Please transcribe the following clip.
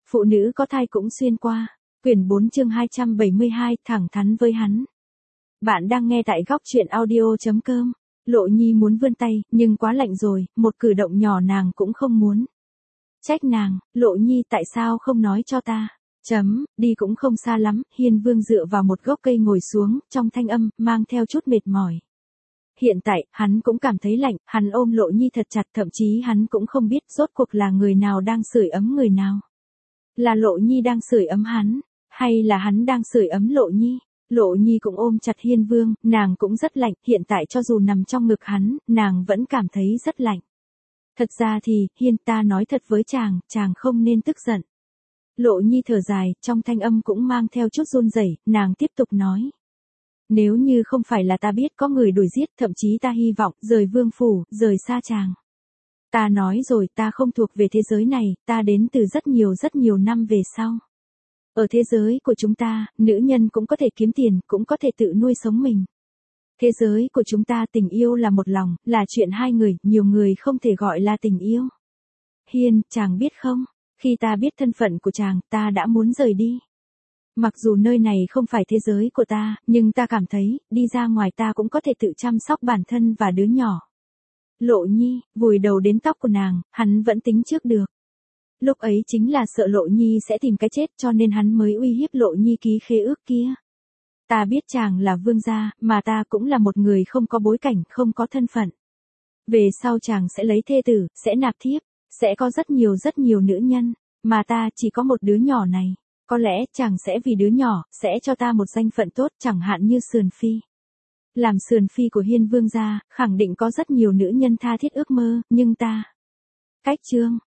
phụ nữ có thai cũng xuyên qua. Quyển 4 chương 272, thẳng thắn với hắn. Bạn đang nghe tại góc truyện audio.com. Lộ Nhi muốn vươn tay, nhưng quá lạnh rồi, một cử động nhỏ nàng cũng không muốn. Trách nàng, Lộ Nhi tại sao không nói cho ta? Đi cũng không xa lắm, Hiên Vương dựa vào một gốc cây ngồi xuống, trong thanh âm, mang theo chút mệt mỏi. Hiện tại, hắn cũng cảm thấy lạnh, hắn ôm Lộ Nhi thật chặt, thậm chí hắn cũng không biết rốt cuộc là người nào đang sưởi ấm người nào. Là Lộ Nhi đang sưởi ấm hắn, hay là hắn đang sưởi ấm Lộ Nhi? Lộ Nhi cũng ôm chặt Hiên Vương, nàng cũng rất lạnh, hiện tại cho dù nằm trong ngực hắn, nàng vẫn cảm thấy rất lạnh. Thật ra thì, Hiên, ta nói thật với chàng không nên tức giận. Lộ Nhi thở dài, trong thanh âm cũng mang theo chút run rẩy, nàng tiếp tục nói. Nếu như không phải là ta biết có người đuổi giết, thậm chí ta hy vọng, rời vương phủ, rời xa chàng. Ta nói rồi, ta không thuộc về thế giới này, ta đến từ rất nhiều năm về sau. Ở thế giới của chúng ta, nữ nhân cũng có thể kiếm tiền, cũng có thể tự nuôi sống mình. Thế giới của chúng ta tình yêu là một lòng, là chuyện hai người, nhiều người không thể gọi là tình yêu. Hiên, chàng biết không, khi ta biết thân phận của chàng, ta đã muốn rời đi. Mặc dù nơi này không phải thế giới của ta, nhưng ta cảm thấy, đi ra ngoài ta cũng có thể tự chăm sóc bản thân và đứa nhỏ. Lộ Nhi, vùi đầu đến tóc của nàng, hắn vẫn tính trước được. Lúc ấy chính là sợ Lộ Nhi sẽ tìm cái chết cho nên hắn mới uy hiếp Lộ Nhi ký khế ước kia. Ta biết chàng là vương gia, mà ta cũng là một người không có bối cảnh, không có thân phận. Về sau chàng sẽ lấy thê tử, sẽ nạp thiếp, sẽ có rất nhiều nữ nhân, mà ta chỉ có một đứa nhỏ này. Có lẽ chàng sẽ vì đứa nhỏ, sẽ cho ta một danh phận tốt, chẳng hạn như sườn phi. Làm sườn phi của Hiên Vương gia, khẳng định có rất nhiều nữ nhân tha thiết ước mơ, nhưng ta. Cách chương,